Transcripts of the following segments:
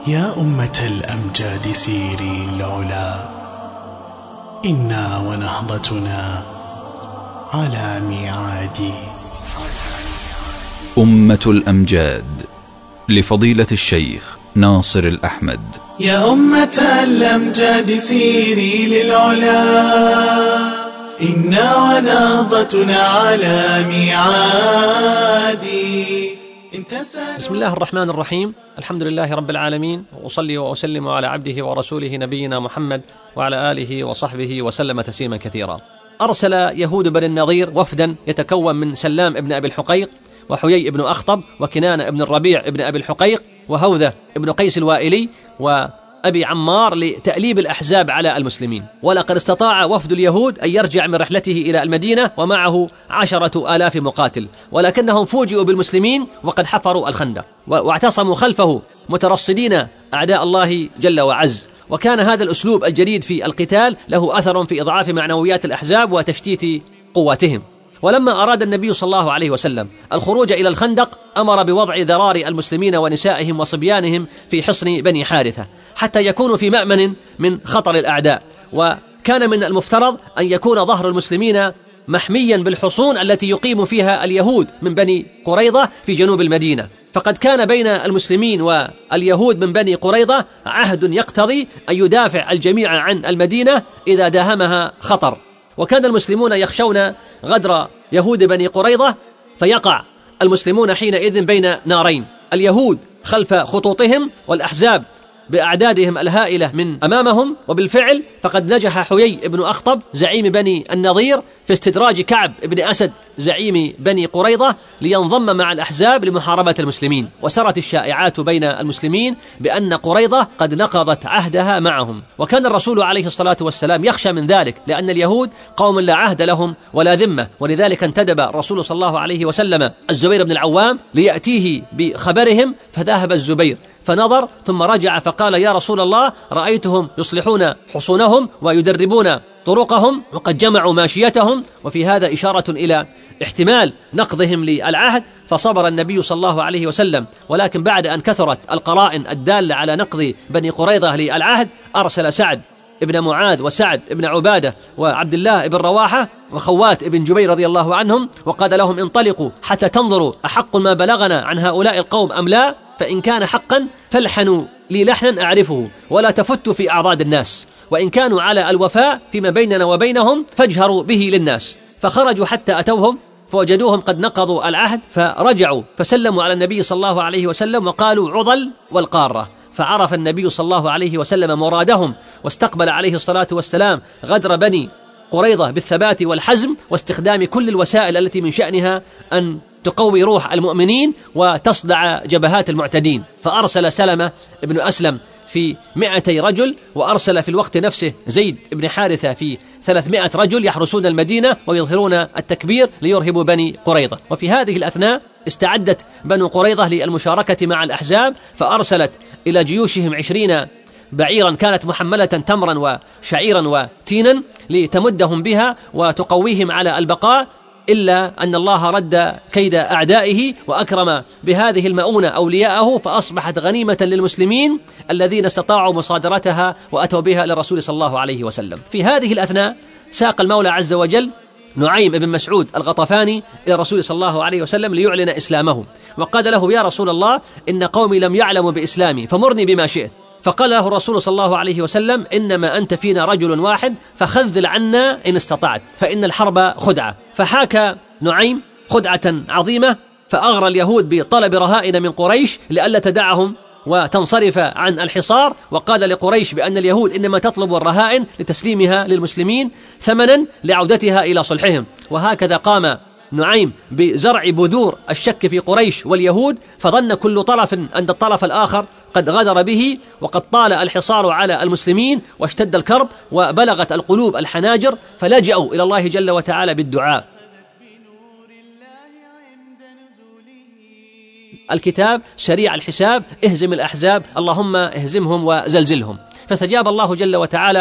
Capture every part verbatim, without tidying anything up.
يا أمة الأمجاد سيري العلا، إنا ونهضتنا على ميعاد. أمة الأمجاد لفضيلة الشيخ ناصر الأحمد. يا أمة الأمجاد سيري للعلا، إنا ونهضتنا على ميعاد. بسم الله الرحمن الرحيم، الحمد لله رب العالمين، وأصلي وأسلم على عبده ورسوله نبينا محمد وعلى آله وصحبه وسلم تسليما كثيرا. أرسل يهود بني النضير وفدا يتكون من سلام ابن أبي الحقيق وحيي ابن أخطب وكنانة ابن الربيع ابن أبي الحقيق وهوذة ابن قيس الوائلي وأبي عمار لتأليب الأحزاب على المسلمين. ولقد استطاع وفد اليهود أن يرجع من رحلته إلى المدينة ومعه عشرة آلاف مقاتل، ولكنهم فوجئوا بالمسلمين وقد حفروا الخندق واعتصموا خلفه مترصدين أعداء الله جل وعز. وكان هذا الأسلوب الجديد في القتال له أثر في إضعاف معنويات الأحزاب وتشتيت قواتهم. ولما أراد النبي صلى الله عليه وسلم الخروج إلى الخندق أمر بوضع ذرار المسلمين ونسائهم وصبيانهم في حصن بني حارثة حتى يكونوا في مأمن من خطر الأعداء. وكان من المفترض أن يكون ظهر المسلمين محميا بالحصون التي يقيم فيها اليهود من بني قريظة في جنوب المدينة، فقد كان بين المسلمين واليهود من بني قريظة عهد يقتضي أن يدافع الجميع عن المدينة إذا داهمها خطر. وكان المسلمون يخشون غدر يهود بني قريظة، فيقع المسلمون حينئذ بين نارين، اليهود خلف خطوطهم والأحزاب بأعدادهم الهائلة من أمامهم. وبالفعل فقد نجح حيي ابن أخطب زعيم بني النضير في استدراج كعب ابن أسد زعيم بني قريظة لينضم مع الأحزاب لمحاربة المسلمين. وسرت الشائعات بين المسلمين بأن قريظة قد نقضت عهدها معهم، وكان الرسول عليه الصلاة والسلام يخشى من ذلك، لأن اليهود قوم لا عهد لهم ولا ذمة. ولذلك انتدب الرسول صلى الله عليه وسلم الزبير بن العوام ليأتيه بخبرهم، فذهب الزبير فنظر ثم رجع فقال: يا رسول الله، رأيتهم يصلحون حصونهم ويدربون طرقهم وقد جمعوا ماشيتهم، وفي هذا إشارة إلى احتمال نقضهم للعهد. فصبر النبي صلى الله عليه وسلم، ولكن بعد أن كثرت القرائن الدالة على نقض بني قريظة للعهد أرسل سعد ابن معاذ وسعد ابن عبادة وعبد الله ابن رواحة وخوات ابن جبير رضي الله عنهم، وقال لهم: انطلقوا حتى تنظروا أحق ما بلغنا عن هؤلاء القوم أم لا، فإن كان حقا فالحنوا لي لحنا أعرفه ولا تفتوا في أعراض الناس، وإن كانوا على الوفاء فيما بيننا وبينهم فاجهروا به للناس. فخرجوا حتى أتوهم فوجدوهم قد نقضوا العهد، فرجعوا فسلموا على النبي صلى الله عليه وسلم وقالوا: عضل والقارة. فعرف النبي صلى الله عليه وسلم مرادهم، واستقبل عليه الصلاة والسلام غدر بني قريظة بالثبات والحزم واستخدام كل الوسائل التي من شأنها أن تقوي روح المؤمنين وتصدع جبهات المعتدين. فأرسل سلمة ابن أسلم في مئتي رجل، وأرسل في الوقت نفسه زيد بن حارثة في ثلاثمائة رجل يحرسون المدينة ويظهرون التكبير ليرهبوا بني قريظة. وفي هذه الأثناء استعدت بنو قريظة للمشاركة مع الأحزاب، فأرسلت إلى جيوشهم عشرين بعيرا كانت محملة تمرا وشعيرا وتينا لتمدهم بها وتقويهم على البقاء، إلا أن الله رد كيد أعدائه وأكرم بهذه المؤونة أولياءه، فأصبحت غنيمة للمسلمين الذين استطاعوا مصادرتها وأتوا بها للرسول صلى الله عليه وسلم. في هذه الأثناء ساق المولى عز وجل نعيم بن مسعود الغطفاني إلى الرسول صلى الله عليه وسلم ليعلن إسلامه، وقال له: يا رسول الله، إن قومي لم يعلموا بإسلامي فمرني بما شئت. فقال له الرسول صلى الله عليه وسلم: إنما أنت فينا رجل واحد فخذل عنا إن استطعت، فإن الحرب خدعة. فحاك نعيم خدعة عظيمة، فأغرى اليهود بطلب رهائن من قريش لئلا تدعهم وتنصرف عن الحصار، وقال لقريش بأن اليهود إنما تطلب الرهائن لتسليمها للمسلمين ثمنا لعودتها إلى صلحهم. وهكذا قام نعيم بزرع بذور الشك في قريش واليهود، فظن كل طرف أن الطرف الآخر قد غدر به، وقد طال الحصار على المسلمين واشتد الكرب وبلغت القلوب الحناجر، فلجأوا إلى الله جل وتعالى بالدعاء. الكتاب سريع الحساب، اهزم الأحزاب اللهم اهزمهم وزلزلهم. فاستجاب الله جل وتعالى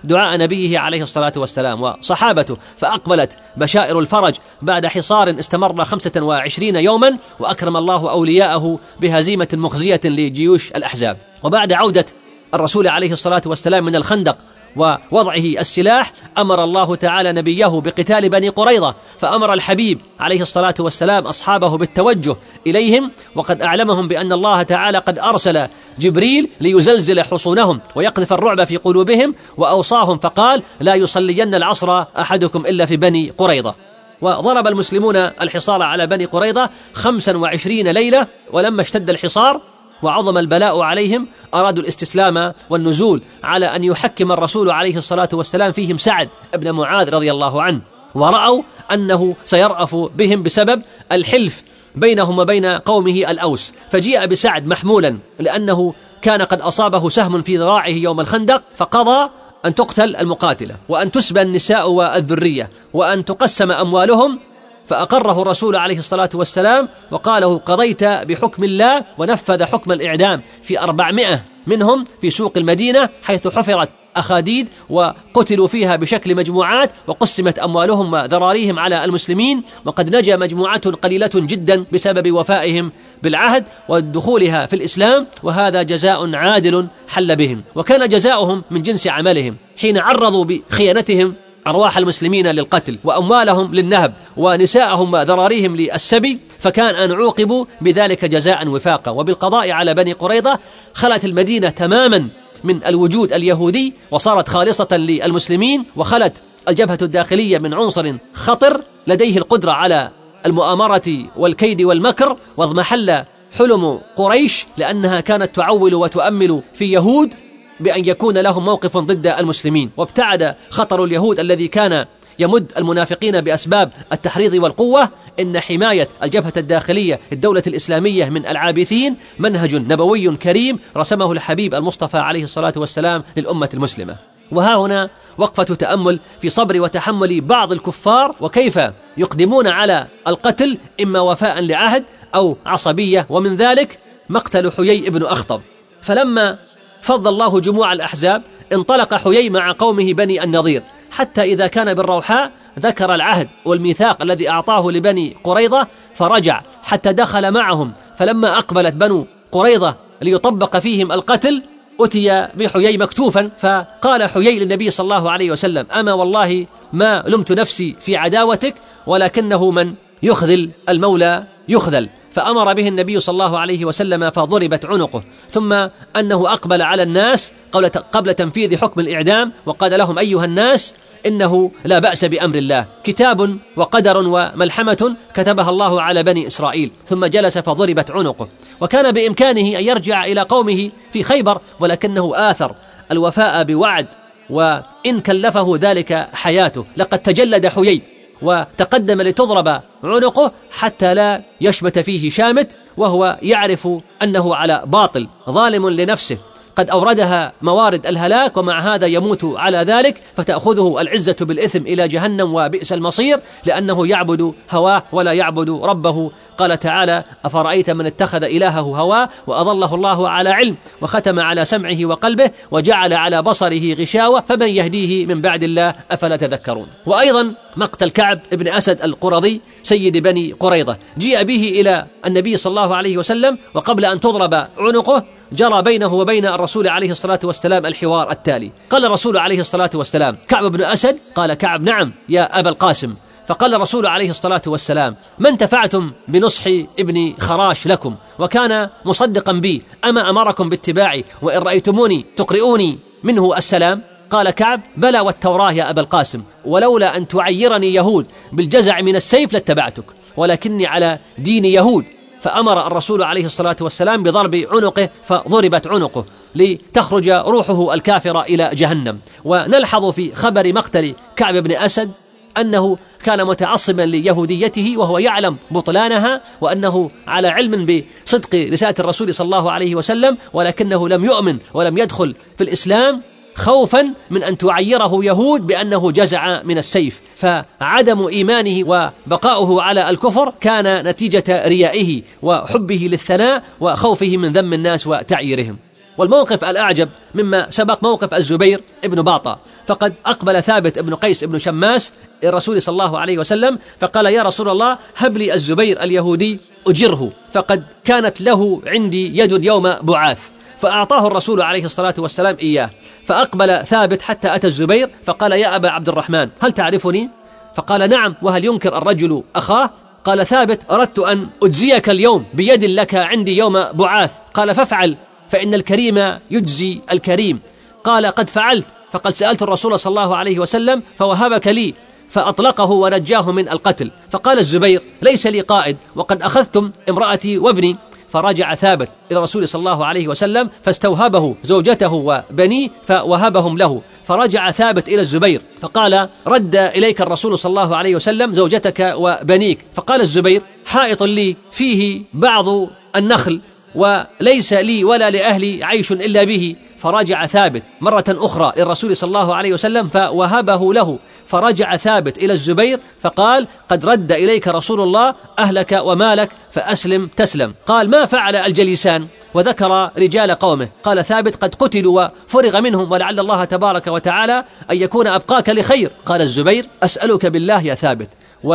دعاء نبيه عليه الصلاة والسلام وصحابته، فأقبلت بشائر الفرج بعد حصار استمر خمسة وعشرين يوما، وأكرم الله أولياءه بهزيمة مخزية لجيوش الأحزاب. وبعد عودة الرسول عليه الصلاة والسلام من الخندق ووضعه السلاح، أمر الله تعالى نبيه بقتال بني قريظة، فأمر الحبيب عليه الصلاة والسلام أصحابه بالتوجه إليهم، وقد أعلمهم بأن الله تعالى قد أرسل جبريل ليزلزل حصونهم ويقذف الرعب في قلوبهم، وأوصاهم فقال: لا يصلين العصر أحدكم إلا في بني قريظة. وضرب المسلمون الحصار على بني قريظة خمسا وعشرين ليلة، ولما اشتد الحصار وعظم البلاء عليهم أرادوا الاستسلام والنزول، على أن يحكم الرسول عليه الصلاة والسلام فيهم سعد بن معاذ رضي الله عنه، ورأوا أنه سيرأف بهم بسبب الحلف بينهم وبين قومه الأوس، فجيء بسعد محمولا لأنه كان قد أصابه سهم في ذراعه يوم الخندق، فقضى أن تقتل المقاتلة، وأن تسبى النساء والذرية، وأن تقسم أموالهم، فأقره الرسول عليه الصلاة والسلام وقاله: قضيت بحكم الله، ونفذ حكم الإعدام في أربعمائة منهم في سوق المدينة، حيث حفرت أخاديد وقتلوا فيها بشكل مجموعات، وقسمت أموالهم وذراريهم على المسلمين، وقد نجا مجموعة قليلة جدا بسبب وفائهم بالعهد ودخولها في الإسلام، وهذا جزاء عادل حل بهم. وكان جزاؤهم من جنس عملهم حين عرضوا بخيانتهم أرواح المسلمين للقتل وأموالهم للنهب ونساءهم وذراريهم للسبي، فكان أن عوقبوا بذلك جزاء وفاقا. وبالقضاء على بني قريظة خلت المدينة تماما من الوجود اليهودي، وصارت خالصة للمسلمين، وخلت الجبهة الداخلية من عنصر خطر لديه القدرة على المؤامرة والكيد والمكر، واضمحل حلم قريش لأنها كانت تعول وتؤمل في يهود بأن يكون لهم موقف ضد المسلمين. وابتعد خطر اليهود الذي كان يمد المنافقين بأسباب التحريض والقوة. إن حماية الجبهة الداخلية الدولة الإسلامية من العابثين منهج نبوي كريم رسمه الحبيب المصطفى عليه الصلاة والسلام للأمة المسلمة. وها هنا وقفة تأمل في صبر وتحمل بعض الكفار، وكيف يقدمون على القتل إما وفاء لعهد أو عصبية، ومن ذلك مقتل حيي بن أخطب. فلما فض الله جموع الأحزاب انطلق حيي مع قومه بني النضير، حتى إذا كان بالروحاء ذكر العهد والميثاق الذي أعطاه لبني قريظة، فرجع حتى دخل معهم. فلما أقبلت بنو قريظة ليطبق فيهم القتل أتي بحيي مكتوفا، فقال حيي للنبي صلى الله عليه وسلم: أما والله ما لمت نفسي في عداوتك، ولكنه من يخذل المولى يخذل. فأمر به النبي صلى الله عليه وسلم فضربت عنقه، ثم أنه أقبل على الناس قبل تنفيذ حكم الإعدام وقال لهم: أيها الناس، إنه لا بأس بأمر الله، كتاب وقدر وملحمة كتبها الله على بني إسرائيل. ثم جلس فضربت عنقه. وكان بإمكانه أن يرجع إلى قومه في خيبر، ولكنه آثر الوفاء بوعد، وإن كلفه ذلك حياته. لقد تجلد حيي وتقدم لتضرب عنقه حتى لا يشمت فيه شامت، وهو يعرف أنه على باطل، ظالم لنفسه، قد أوردها موارد الهلاك، ومع هذا يموت على ذلك، فتأخذه العزة بالإثم إلى جهنم وبئس المصير، لأنه يعبد هواه ولا يعبد ربه. قال تعالى: أفرأيت من اتخذ إلهه هواه وأضله الله على علم وختم على سمعه وقلبه وجعل على بصره غشاوة فمن يهديه من بعد الله أفلا تذكرون. وأيضا مقتل كعب بن أسد القرظي سيد بني قريظة، جيء به إلى النبي صلى الله عليه وسلم، وقبل أن تضرب عنقه جرى بينه وبين الرسول عليه الصلاة والسلام الحوار التالي. قال الرسول عليه الصلاة والسلام: كعب بن أسد؟ قال كعب: نعم يا أبا القاسم. فقال الرسول عليه الصلاة والسلام: ما انتفعتم بنصح ابن خراش لكم وكان مصدقا بي، أما أمركم باتباعي وإن رأيتموني تقرؤوني منه السلام؟ قال كعب: بلى والتوراة يا أبا القاسم، ولولا أن تعيرني يهود بالجزع من السيف لاتبعتك، ولكني على دين يهود. فأمر الرسول عليه الصلاة والسلام بضرب عنقه، فضربت عنقه لتخرج روحه الكافرة إلى جهنم. ونلحظ في خبر مقتل كعب بن أسد أنه كان متعصبا ليهوديته، وهو يعلم بطلانها، وأنه على علم بصدق رسالة الرسول صلى الله عليه وسلم، ولكنه لم يؤمن ولم يدخل في الإسلام خوفا من أن تعيره يهود بأنه جزع من السيف. فعدم إيمانه وبقاؤه على الكفر كان نتيجة ريائه وحبه للثناء وخوفه من ذم الناس وتعييرهم. والموقف الأعجب مما سبق موقف الزبير ابن باطة، فقد أقبل ثابت ابن قيس ابن شماس الرسول صلى الله عليه وسلم فقال: يا رسول الله، هب لي الزبير اليهودي أجره، فقد كانت له عندي يد يوم بعاث. فأعطاه الرسول عليه الصلاة والسلام إياه. فأقبل ثابت حتى أتى الزبير فقال: يا أبا عبد الرحمن، هل تعرفني؟ فقال: نعم، وهل ينكر الرجل أخاه؟ قال ثابت: أردت أن أجزيك اليوم بيد لك عندي يوم بعاث. قال: فافعل، فإن الكريم يجزي الكريم. قال: قد فعلت، فقد سألت الرسول صلى الله عليه وسلم فوهبك لي، فأطلقه ونجاه من القتل. فقال الزبير: ليس لي قائد، وقد أخذتم امرأتي وابني. فرجع ثابت إلى الرسول صلى الله عليه وسلم فاستوهبه زوجته وبنيه فوهبهم له. فرجع ثابت إلى الزبير فقال: رد إليك الرسول صلى الله عليه وسلم زوجتك وبنيك. فقال الزبير: حائط لي فيه بعض النخل، وليس لي ولا لأهلي عيش إلا به. فرجع ثابت مرة أخرى للرسول صلى الله عليه وسلم فوهبه له. فرجع ثابت إلى الزبير فقال: قد رد إليك رسول الله أهلك ومالك، فأسلم تسلم. قال: ما فعل الجليسان؟ وذكر رجال قومه. قال ثابت: قد قتلوا وفرغ منهم، ولعل الله تبارك وتعالى أن يكون أبقاك لخير. قال الزبير: أسألك بالله يا ثابت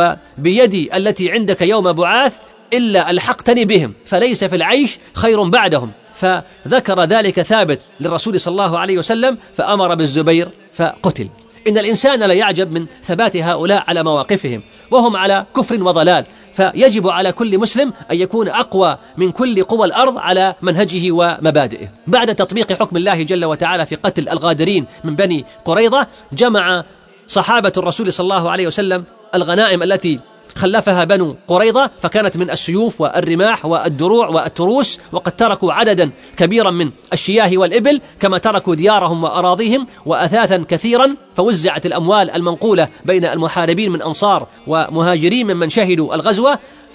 وبيدي التي عندك يوم بعاث إلا ألحقتني بهم، فليس في العيش خير بعدهم. فذكر ذلك ثابت للرسول صلى الله عليه وسلم فأمر بالزبير فقتل. إن الإنسان لا يعجب من ثبات هؤلاء على مواقفهم وهم على كفر وضلال، فيجب على كل مسلم أن يكون أقوى من كل قوى الأرض على منهجه ومبادئه. بعد تطبيق حكم الله جل وتعالى في قتل الغادرين من بني قريظة، جمع صحابة الرسول صلى الله عليه وسلم الغنائم التي خلفها بنو قريظة، فكانت من السيوف والرماح والدروع والتروس، وقد تركوا عددا كبيرا من الشياه والإبل، كما تركوا ديارهم وأراضيهم وأثاثا كثيرا. فوزعت الأموال المنقولة بين المحاربين من أنصار ومهاجرين ممن شهدوا الغزوة،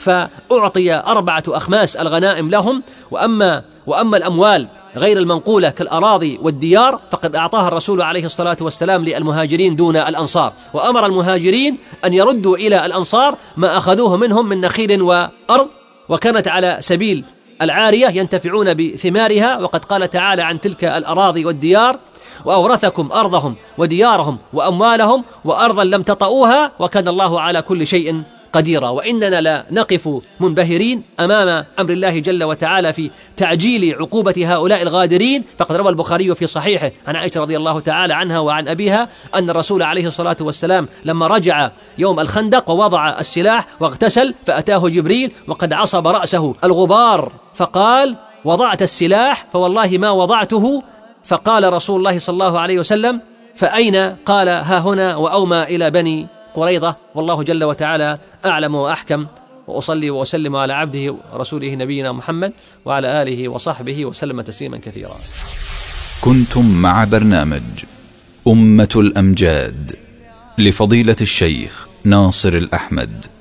فأعطي أربعة أخماس الغنائم لهم. وأما, وأما الأموال غير المنقولة كالأراضي والديار فقد أعطاها الرسول عليه الصلاة والسلام للمهاجرين دون الأنصار، وأمر المهاجرين أن يردوا إلى الأنصار ما أخذوه منهم من نخيل وأرض، وكانت على سبيل العارية ينتفعون بثمارها. وقد قال تعالى عن تلك الأراضي والديار: وأورثكم أرضهم وديارهم وأموالهم وأرضا لم تطئوها وكان الله على كل شيء قديرا. وإننا لا نقف منبهرين أمام أمر الله جل وتعالى في تعجيل عقوبة هؤلاء الغادرين. فقد روى البخاري في صحيحه عن عائشة رضي الله تعالى عنها وعن أبيها أن الرسول عليه الصلاة والسلام لما رجع يوم الخندق ووضع السلاح واغتسل فأتاه جبريل وقد عصب رأسه الغبار فقال: وضعت السلاح؟ فوالله ما وضعته. فقال رسول الله صلى الله عليه وسلم: فأين؟ قال: ها هنا، وأومى إلى بني قريظة. والله جل وتعالى أعلم وأحكم. وأصلي وأسلم على عبده ورسوله نبينا محمد وعلى آله وصحبه وسلم تسليما كثيرا. كنتم مع برنامج أمة الأمجاد لفضيلة الشيخ ناصر الأحمد.